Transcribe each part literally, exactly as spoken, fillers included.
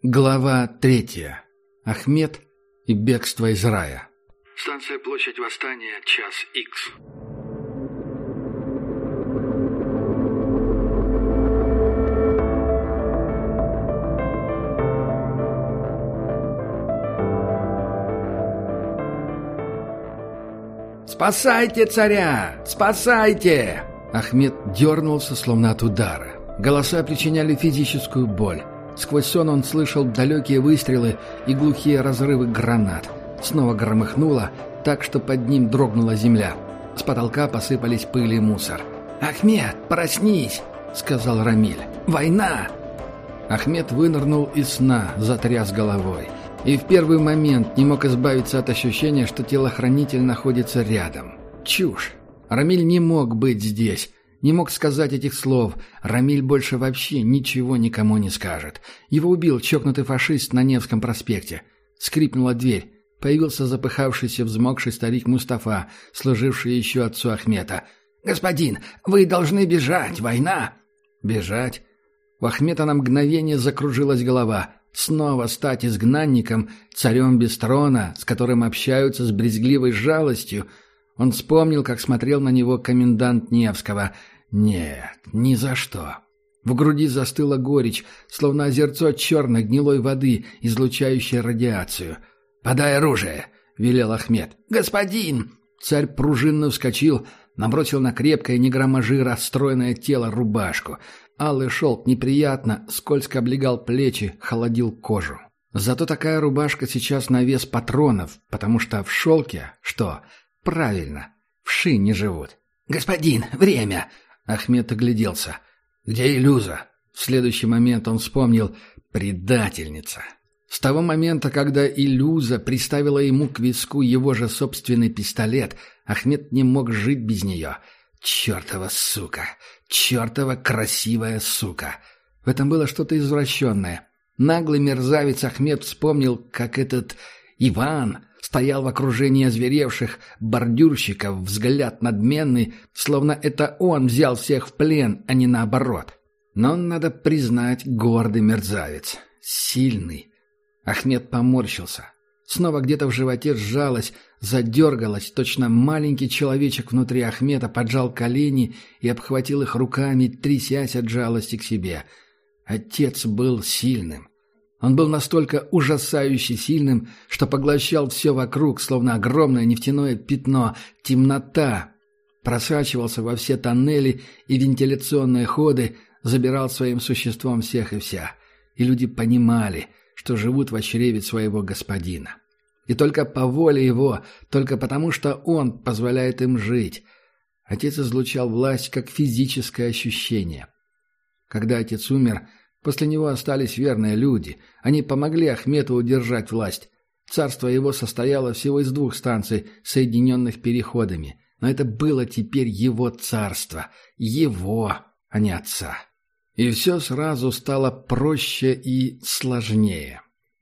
Глава третья. Ахмед и бегство из рая. Станция Площадь Восстания, час икс. «Спасайте царя! Спасайте!» Ахмед дернулся, словно от удара. Голоса причиняли физическую боль. Сквозь сон он слышал далекие выстрелы и глухие разрывы гранат. Снова громыхнуло, так что под ним дрогнула земля. С потолка посыпались пыль и мусор. «Ахмед, проснись!» — сказал Рамиль. «Война!» Ахмед вынырнул из сна, затряс головой. И в первый момент не мог избавиться от ощущения, что телохранитель находится рядом. Чушь! Рамиль не мог быть здесь. Не мог сказать этих слов. Рамиль больше вообще ничего никому не скажет. Его убил чокнутый фашист на Невском проспекте. Скрипнула дверь. Появился запыхавшийся, взмокший старик Мустафа, служивший еще отцу Ахмета. «Господин, вы должны бежать! Война!» «Бежать?» У Ахмета на мгновение закружилась голова. Снова стать изгнанником, царем без трона, с которым общаются с брезгливой жалостью. Он вспомнил, как смотрел на него комендант Невского. Нет, ни за что. В груди застыла горечь, словно озерцо черной гнилой воды, излучающей радиацию. «Подай оружие!» — велел Ахмед. «Господин!» Царь пружинно вскочил, набросил на крепкое, не грамма жира, стройное тело рубашку. Алый шелк неприятно, скользко облегал плечи, холодил кожу. Зато такая рубашка сейчас на вес патронов, потому что в шелке, что? Правильно, вши не живут. «Господин, время!» Ахмед огляделся. «Где Илюза?» В следующий момент он вспомнил «предательница». С того момента, когда Илюза приставила ему к виску его же собственный пистолет, Ахмед не мог жить без нее. Чертова сука! Чертова красивая сука! В этом было что-то извращенное. Наглый мерзавец Ахмед вспомнил, как этот Иван стоял в окружении озверевших бордюрщиков, взгляд надменный, словно это он взял всех в плен, а не наоборот. Но, надо признать, гордый мерзавец. Сильный. Ахмед поморщился. Снова где-то в животе сжалось, задергалось, точно маленький человечек внутри Ахмеда поджал колени и обхватил их руками, трясясь от жалости к себе. Отец был сильным. Он был настолько ужасающе сильным, что поглощал все вокруг, словно огромное нефтяное пятно, темнота. Просачивался во все тоннели и вентиляционные ходы, забирал своим существом всех и вся. И люди понимали, что живут в чреве своего господина. И только по воле его, только потому, что он позволяет им жить. Отец излучал власть как физическое ощущение. Когда отец умер, после него остались верные люди. Они помогли Ахмету удержать власть. Царство его состояло всего из двух станций, соединенных переходами. Но это было теперь его царство. Его, а не отца. И все сразу стало проще и сложнее.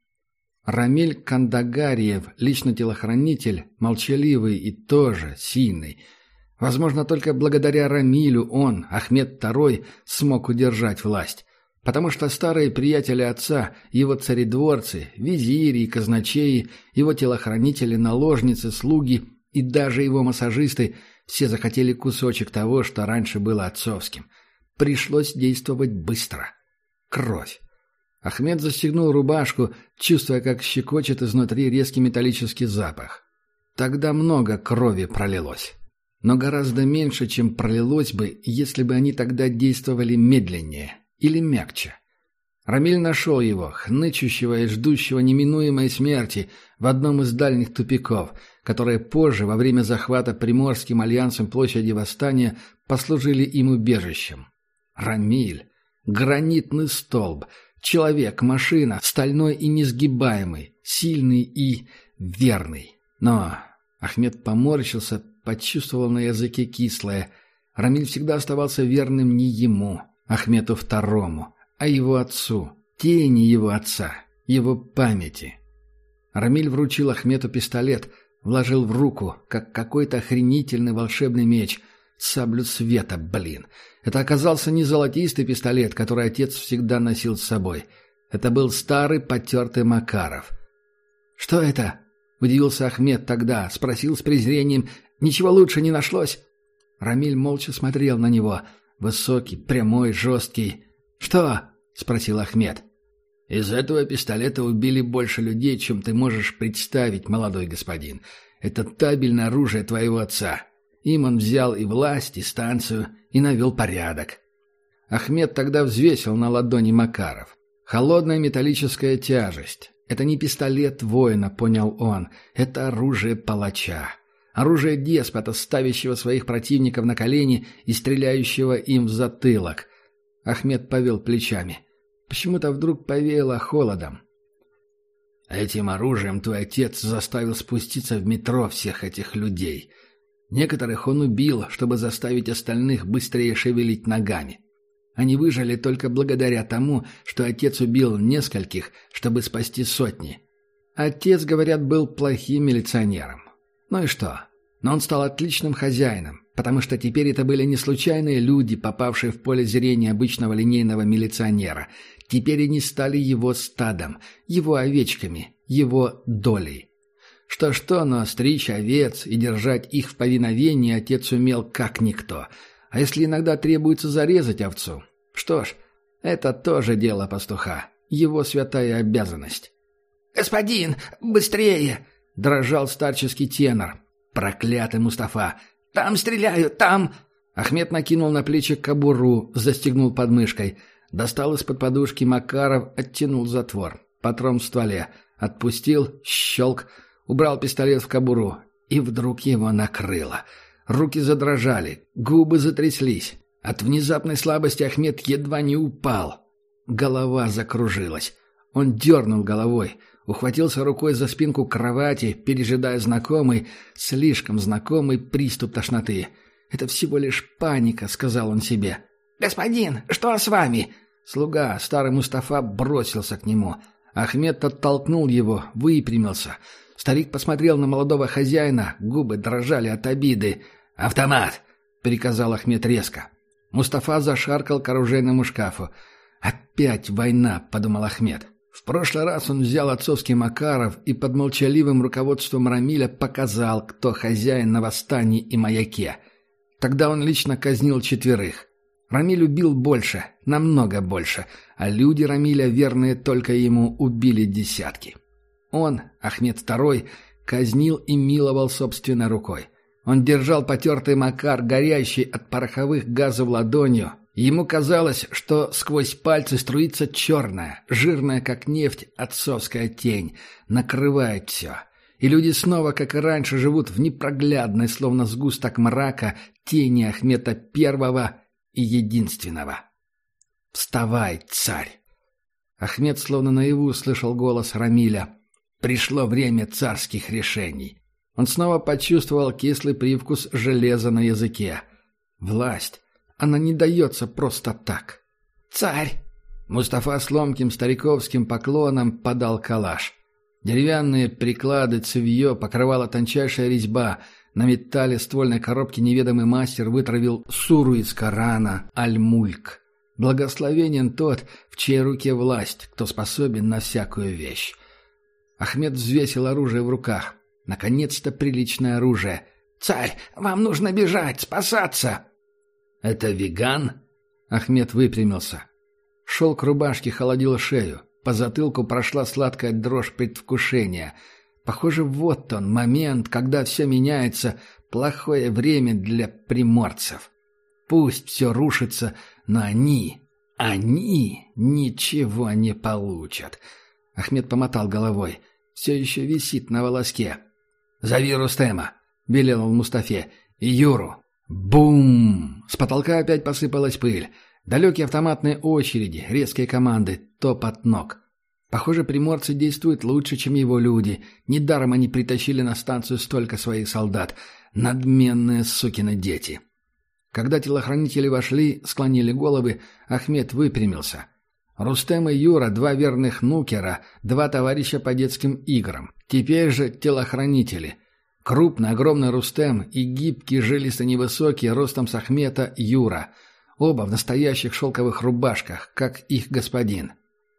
Рамиль Кандагариев, личный телохранитель, молчаливый и тоже сильный. Возможно, только благодаря Рамилю он, Ахмед второй, смог удержать власть. Потому что старые приятели отца, его царедворцы, визири и казначеи, его телохранители, наложницы, слуги и даже его массажисты все захотели кусочек того, что раньше было отцовским. Пришлось действовать быстро. Кровь. Ахмед застегнул рубашку, чувствуя, как щекочет изнутри резкий металлический запах. Тогда много крови пролилось. Но гораздо меньше, чем пролилось бы, если бы они тогда действовали медленнее. Или мягче. Рамиль нашел его, хнычущего и ждущего неминуемой смерти, в одном из дальних тупиков, которые позже, во время захвата Приморским альянсом площади Восстания, послужили им убежищем. Рамиль. Гранитный столб. Человек, машина, стальной и несгибаемый, сильный и верный. Но Ахмед поморщился, почувствовал на языке кислое. Рамиль всегда оставался верным не ему, Ахмету второму, а его отцу, тени его отца, его памяти. Рамиль вручил Ахмету пистолет, вложил в руку, как какой-то охренительный волшебный меч, саблю света, блин. Это оказался не золотистый пистолет, который отец всегда носил с собой. Это был старый потертый Макаров. «Что это?» — удивился Ахмед тогда, спросил с презрением. «Ничего лучше не нашлось?» Рамиль молча смотрел на него. Высокий, прямой, жесткий. «Что?» — спросил Ахмед. «Из этого пистолета убили больше людей, чем ты можешь представить, молодой господин. Это табельное оружие твоего отца. Им он взял и власть, и станцию, и навел порядок». Ахмед тогда взвесил на ладони Макаров. Холодная металлическая тяжесть. Это не пистолет воина, понял он. Это оружие палача. Оружие деспота, ставящего своих противников на колени и стреляющего им в затылок. Ахмед повел плечами. Почему-то вдруг повеяло холодом. «Этим оружием твой отец заставил спуститься в метро всех этих людей. Некоторых он убил, чтобы заставить остальных быстрее шевелить ногами. Они выжили только благодаря тому, что отец убил нескольких, чтобы спасти сотни. Отец, говорят, был плохим милиционером. Ну и что? Но он стал отличным хозяином, потому что теперь это были не случайные люди, попавшие в поле зрения обычного линейного милиционера. Теперь они стали его стадом, его овечками, его долей. Что-что, но стричь овец и держать их в повиновении отец умел как никто. А если иногда требуется зарезать овцу? Что ж, это тоже дело пастуха, его святая обязанность. «Господин, быстрее!» — дрожал старческий тенор. «Проклятый Мустафа! Там стреляют, там!» Ахмед накинул на плечи кобуру, застегнул подмышкой. Достал из-под подушки Макаров, оттянул затвор. Патрон в стволе. Отпустил, щелк, убрал пистолет в кобуру. И вдруг его накрыло. Руки задрожали, губы затряслись. От внезапной слабости Ахмед едва не упал. Голова закружилась. Он дернул головой, ухватился рукой за спинку кровати, пережидая знакомый, слишком знакомый приступ тошноты. «Это всего лишь паника», — сказал он себе. «Господин, что с вами?» Слуга, старый Мустафа, бросился к нему. Ахмед оттолкнул его, выпрямился. Старик посмотрел на молодого хозяина, губы дрожали от обиды. «Автомат!» — приказал Ахмед резко. Мустафа зашаркал к оружейному шкафу. «Опять война», — подумал Ахмед. В прошлый раз он взял отцовский Макаров и под молчаливым руководством Рамиля показал, кто хозяин на восстании и маяке. Тогда он лично казнил четверых. Рамиль убил больше, намного больше, а люди Рамиля, верные только ему, убили десятки. Он, Ахмед второй, казнил и миловал собственной рукой. Он держал потертый Макар, горящий от пороховых газов ладонью. Ему казалось, что сквозь пальцы струится черная, жирная как нефть, отцовская тень, накрывает все. И люди снова, как и раньше, живут в непроглядной, словно сгусток мрака, тени Ахмета Первого и единственного. «Вставай, царь!» Ахмед словно наяву слышал голос Рамиля. Пришло время царских решений. Он снова почувствовал кислый привкус железа на языке. Власть. Она не дается просто так. «Царь!» Мустафа с ломким стариковским поклоном подал калаш. Деревянные приклады, цевье покрывала тончайшая резьба. На металле ствольной коробки неведомый мастер вытравил суру из Корана, аль-Мульк. Благословенен тот, в чьей руке власть, кто способен на всякую вещь. Ахмед взвесил оружие в руках. Наконец-то приличное оружие. «Царь, вам нужно бежать, спасаться!» «Это веган?» Ахмед выпрямился. Шелк рубашки холодил шею. По затылку прошла сладкая дрожь предвкушения. Похоже, вот он, момент, когда все меняется, плохое время для приморцев. Пусть все рушится, но они, они ничего не получат. Ахмед помотал головой. Все еще висит на волоске. «Зови Рустема», — велел он Мустафе, — «и Юру». Бум! С потолка опять посыпалась пыль. Далекие автоматные очереди, резкие команды, топот ног. Похоже, приморцы действуют лучше, чем его люди. Недаром они притащили на станцию столько своих солдат. Надменные сукины дети. Когда телохранители вошли, склонили головы, Ахмед выпрямился. Рустем и Юра, два верных нукера, два товарища по детским играм. Теперь же телохранители. Крупный, огромный Рустем и гибкий, жилистый, невысокий, ростом с Ахмета Юра. Оба в настоящих шелковых рубашках, как их господин.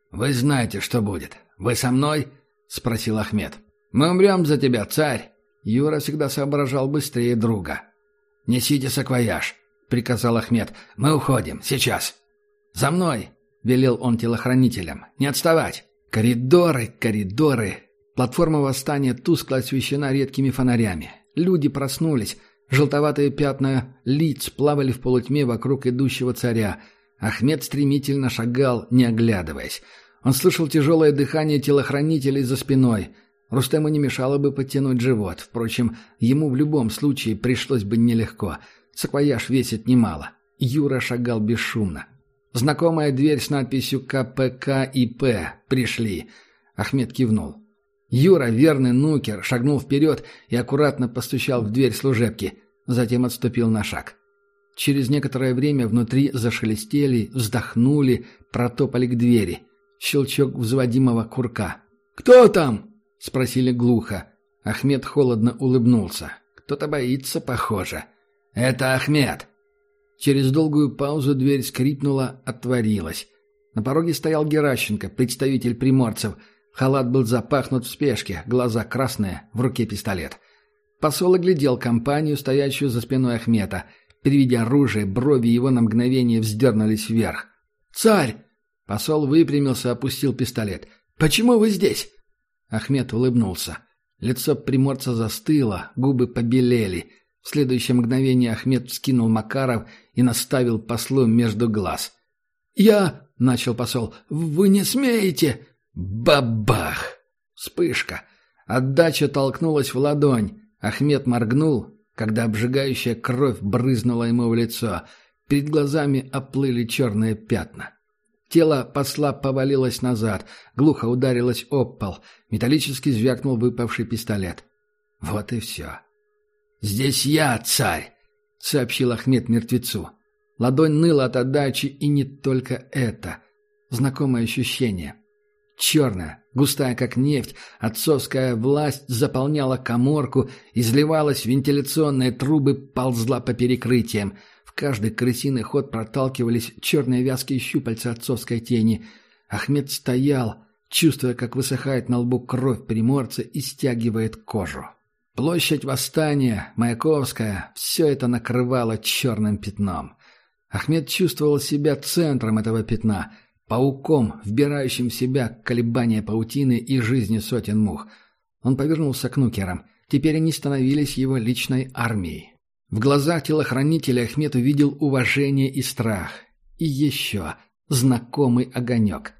«Вы знаете, что будет. Вы со мной?» — спросил Ахмед. «Мы умрем за тебя, царь!» Юра всегда соображал быстрее друга. «Несите саквояж», — приказал Ахмед. «Мы уходим. Сейчас». «За мной!» — велел он телохранителям. «Не отставать!» Коридоры, коридоры. Платформа восстания тускло освещена редкими фонарями. Люди проснулись. Желтоватые пятна лиц плавали в полутьме вокруг идущего царя. Ахмед стремительно шагал, не оглядываясь. Он слышал тяжелое дыхание телохранителей за спиной. Рустему не мешало бы подтянуть живот. Впрочем, ему в любом случае пришлось бы нелегко. Саквояж весит немало. Юра шагал бесшумно. Знакомая дверь с надписью «Ка Пэ Ка И Пэ» «Пришли». Ахмед кивнул. Юра, верный нукер, шагнул вперед и аккуратно постучал в дверь служебки. Затем отступил на шаг. Через некоторое время внутри зашелестели, вздохнули, протопали к двери. Щелчок взводимого курка. «Кто там?» — спросили глухо. Ахмед холодно улыбнулся. «Кто-то боится, похоже». «Это Ахмед». Через долгую паузу дверь скрипнула, отворилась. На пороге стоял Геращенко, представитель приморцев. Халат был запахнут в спешке, глаза красные, в руке пистолет. Посол оглядел компанию, стоящую за спиной Ахмета. Переведя оружие, брови его на мгновение вздернулись вверх. «Царь!» Посол выпрямился, опустил пистолет. «Почему вы здесь?» Ахмед улыбнулся. Лицо приморца застыло, губы побелели. В следующее мгновение Ахмед вскинул Макаров и наставил послу между глаз. «Я...» — начал посол. «Вы не смеете!» Бабах! Вспышка. Отдача толкнулась в ладонь. Ахмед моргнул, когда обжигающая кровь брызнула ему в лицо. Перед глазами оплыли черные пятна. Тело посла повалилось назад, глухо ударилось об пол. Металлически звякнул выпавший пистолет. Вот и все. «Здесь я, царь!» — сообщил Ахмед мертвецу. Ладонь ныла от отдачи, и не только это. Знакомое ощущение. Черная, густая как нефть, отцовская власть заполняла каморку, изливалась в вентиляционные трубы, ползла по перекрытиям. В каждый крысиный ход проталкивались черные вязкие щупальца отцовской тени. Ахмед стоял, чувствуя, как высыхает на лбу кровь приморца и стягивает кожу. Площадь Восстания, Маяковская — все это накрывало черным пятном. Ахмед чувствовал себя центром этого пятна — пауком, вбирающим в себя колебания паутины и жизни сотен мух. Он повернулся к нукерам. Теперь они становились его личной армией. В глазах телохранителя Ахмед увидел уважение и страх. И еще знакомый огонек.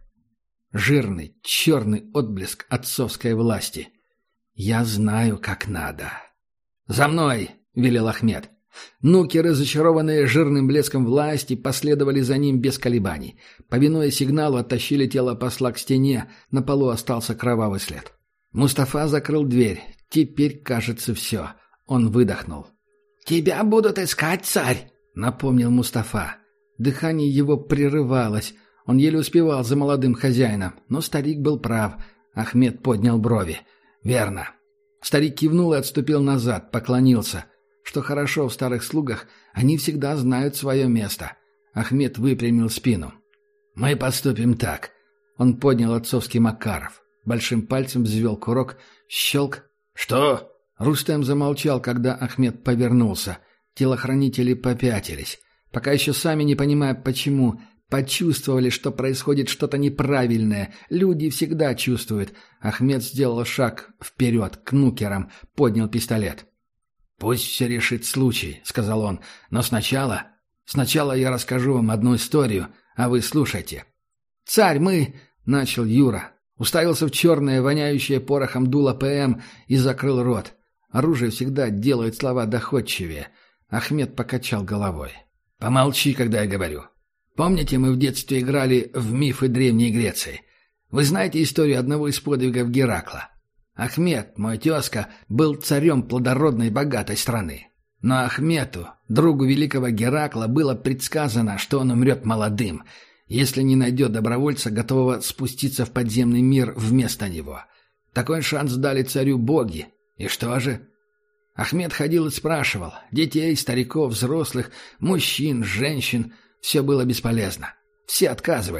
Жирный, черный отблеск отцовской власти. «Я знаю, как надо». «За мной!» — велел Ахмед. Нукеры, зачарованные жирным блеском власти, последовали за ним без колебаний. Повинуя сигналу, оттащили тело посла к стене, на полу остался кровавый след. Мустафа закрыл дверь. Теперь, кажется, все. Он выдохнул. «Тебя будут искать, царь!» — напомнил Мустафа. Дыхание его прерывалось. Он еле успевал за молодым хозяином, но старик был прав. Ахмед поднял брови. «Верно». Старик кивнул и отступил назад, поклонился. Что хорошо в старых слугах, они всегда знают свое место. Ахмед выпрямил спину. «Мы поступим так». Он поднял отцовский Макаров. Большим пальцем взвел курок. Щелк. «Что?» Рустем замолчал, когда Ахмед повернулся. Телохранители попятились. Пока еще сами не понимая почему, почувствовали, что происходит что-то неправильное. Люди всегда чувствуют. Ахмед сделал шаг вперед, к нукерам, поднял пистолет. «Пусть все решит случай», — сказал он. «Но сначала... Сначала я расскажу вам одну историю, а вы слушайте». «Царь, мы...» — начал Юра. Уставился в черное, воняющее порохом дуло ПМ и закрыл рот. Оружие всегда делает слова доходчивее. Ахмед покачал головой. «Помолчи, когда я говорю. Помните, мы в детстве играли в мифы Древней Греции? Вы знаете историю одного из подвигов Геракла? Ахмед, мой тезка, был царем плодородной богатой страны. Но Ахмету, другу великого Геракла, было предсказано, что он умрет молодым, если не найдет добровольца, готового спуститься в подземный мир вместо него. Такой шанс дали царю боги. И что же? Ахмед ходил и спрашивал. Детей, стариков, взрослых, мужчин, женщин. Все было бесполезно. Все отказывались.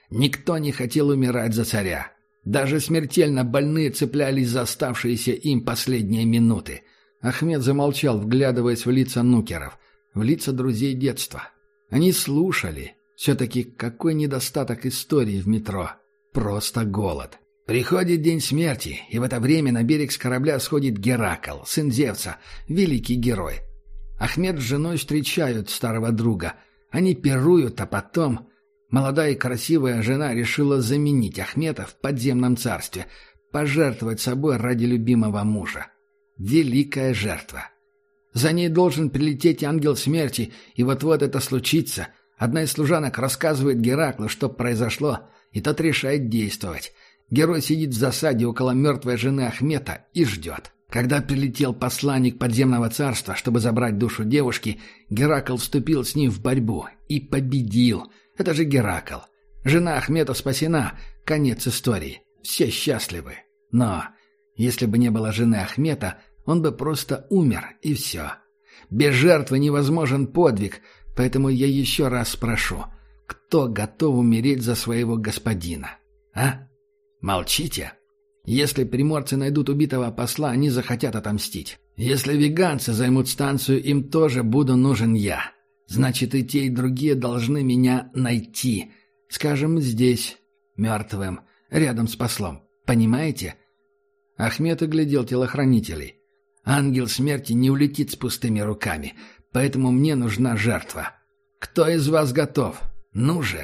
Никто не хотел умирать за царя. Даже смертельно больные цеплялись за оставшиеся им последние минуты. Ахмед замолчал, вглядываясь в лица нукеров, в лица друзей детства. Они слушали. Все-таки какой недостаток истории в метро. Просто голод. Приходит день смерти, и в это время на берег с корабля сходит Геракл, сын Зевса, великий герой. Ахмед с женой встречают старого друга. Они пируют, а потом... Молодая и красивая жена решила заменить Ахмеда в подземном царстве, пожертвовать собой ради любимого мужа. Великая жертва. За ней должен прилететь ангел смерти, и вот-вот это случится. Одна из служанок рассказывает Гераклу, что произошло, и тот решает действовать. Герой сидит в засаде около мертвой жены Ахмеда и ждет. Когда прилетел посланник подземного царства, чтобы забрать душу девушки, Геракл вступил с ним в борьбу и победил. Это же Геракл. Жена Ахмеда спасена. Конец истории. Все счастливы. Но если бы не было жены Ахмеда, он бы просто умер, и все. Без жертвы невозможен подвиг, поэтому я еще раз спрошу, кто готов умереть за своего господина? А? Молчите? Если приморцы найдут убитого посла, они захотят отомстить. Если веганцы займут станцию, им тоже буду нужен я. Значит, и те, и другие должны меня найти. Скажем, здесь, мертвым, рядом с послом. Понимаете? Ахмед оглядел телохранителей. Ангел смерти не улетит с пустыми руками, поэтому мне нужна жертва. Кто из вас готов? Ну же!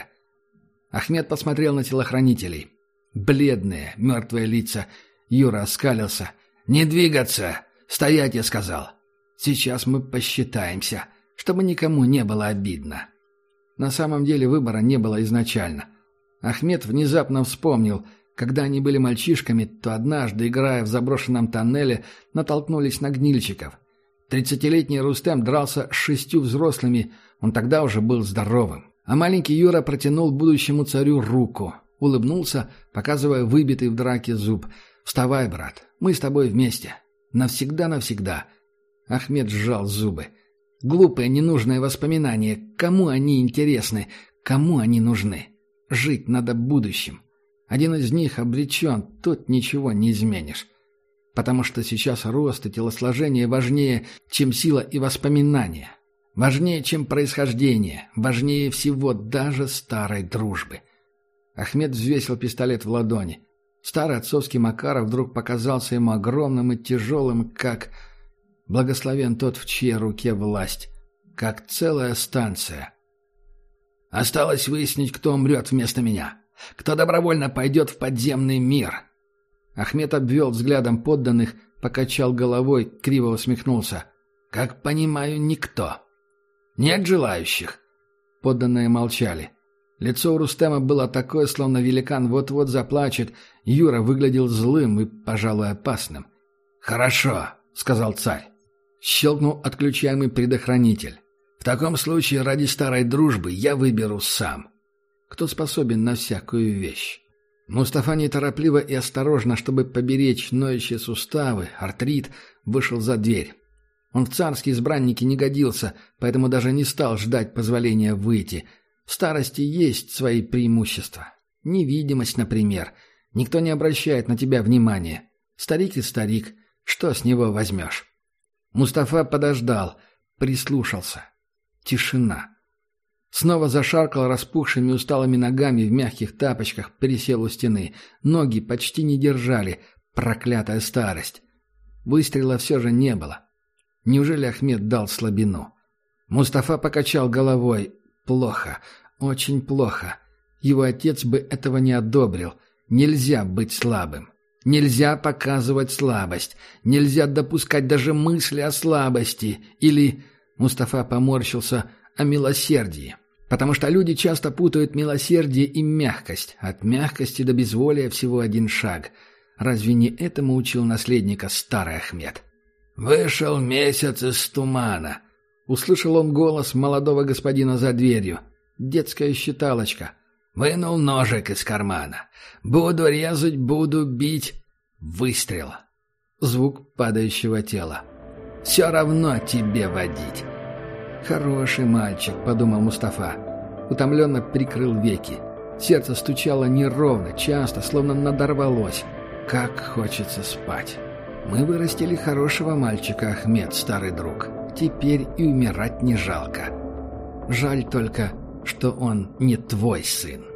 Ахмед посмотрел на телохранителей. Бледные, мертвые лица. Юра оскалился. «Не двигаться! Стоять, я сказал! Сейчас мы посчитаемся, чтобы никому не было обидно». На самом деле выбора не было изначально. Ахмед внезапно вспомнил, когда они были мальчишками, то однажды, играя в заброшенном тоннеле, натолкнулись на гнильщиков. Тридцатилетний Рустем дрался с шестью взрослыми, он тогда уже был здоровым. А маленький Юра протянул будущему царю руку, улыбнулся, показывая выбитый в драке зуб. «Вставай, брат, мы с тобой вместе. Навсегда-навсегда». Ахмед сжал зубы. Глупые, ненужные воспоминания. Кому они интересны? Кому они нужны? Жить надо будущим. Один из них обречен, тут ничего не изменишь. Потому что сейчас рост и телосложение важнее, чем сила и воспоминания. Важнее, чем происхождение. Важнее всего даже старой дружбы. Ахмед взвесил пистолет в ладони. Старый отцовский Макаров вдруг показался ему огромным и тяжелым, как... Благословен тот, в чьей руке власть. Как целая станция. Осталось выяснить, кто умрет вместо меня. Кто добровольно пойдет в подземный мир. Ахмед обвел взглядом подданных, покачал головой, криво усмехнулся. Как понимаю, никто. Нет желающих. Подданные молчали. Лицо у Рустема было такое, словно великан вот-вот заплачет. Юра выглядел злым и, пожалуй, опасным. «Хорошо», — сказал царь. Щелкнул отключаемый предохранитель. «В таком случае ради старой дружбы я выберу сам. Кто способен на всякую вещь?» Мустафа неторопливо и осторожно, чтобы поберечь ноющие суставы, артрит, вышел за дверь. Он в царские избранники не годился, поэтому даже не стал ждать позволения выйти. В старости есть свои преимущества. Невидимость, например. Никто не обращает на тебя внимания. Старик и старик. Что с него возьмешь? Мустафа подождал, прислушался. Тишина. Снова зашаркал распухшими усталыми ногами в мягких тапочках, пересел у стены. Ноги почти не держали. Проклятая старость. Выстрела все же не было. Неужели Ахмед дал слабину? Мустафа покачал головой. Плохо. Очень плохо. Его отец бы этого не одобрил. Нельзя быть слабым. Нельзя показывать слабость. Нельзя допускать даже мысли о слабости. Или, Мустафа поморщился, о милосердии. Потому что люди часто путают милосердие и мягкость. От мягкости до безволия всего один шаг. Разве не этому учил наследника старый Ахмед? «Вышел месяц из тумана», — услышал он голос молодого господина за дверью. Детская считалочка. Вынул ножик из кармана. «Буду резать, буду бить». Выстрел. Звук падающего тела. «Все равно тебе водить». «Хороший мальчик», — подумал Мустафа. Утомленно прикрыл веки. Сердце стучало неровно, часто, словно надорвалось. Как хочется спать. Мы вырастили хорошего мальчика, Ахмед, старый друг. Теперь и умирать не жалко. Жаль только, что он не твой сын.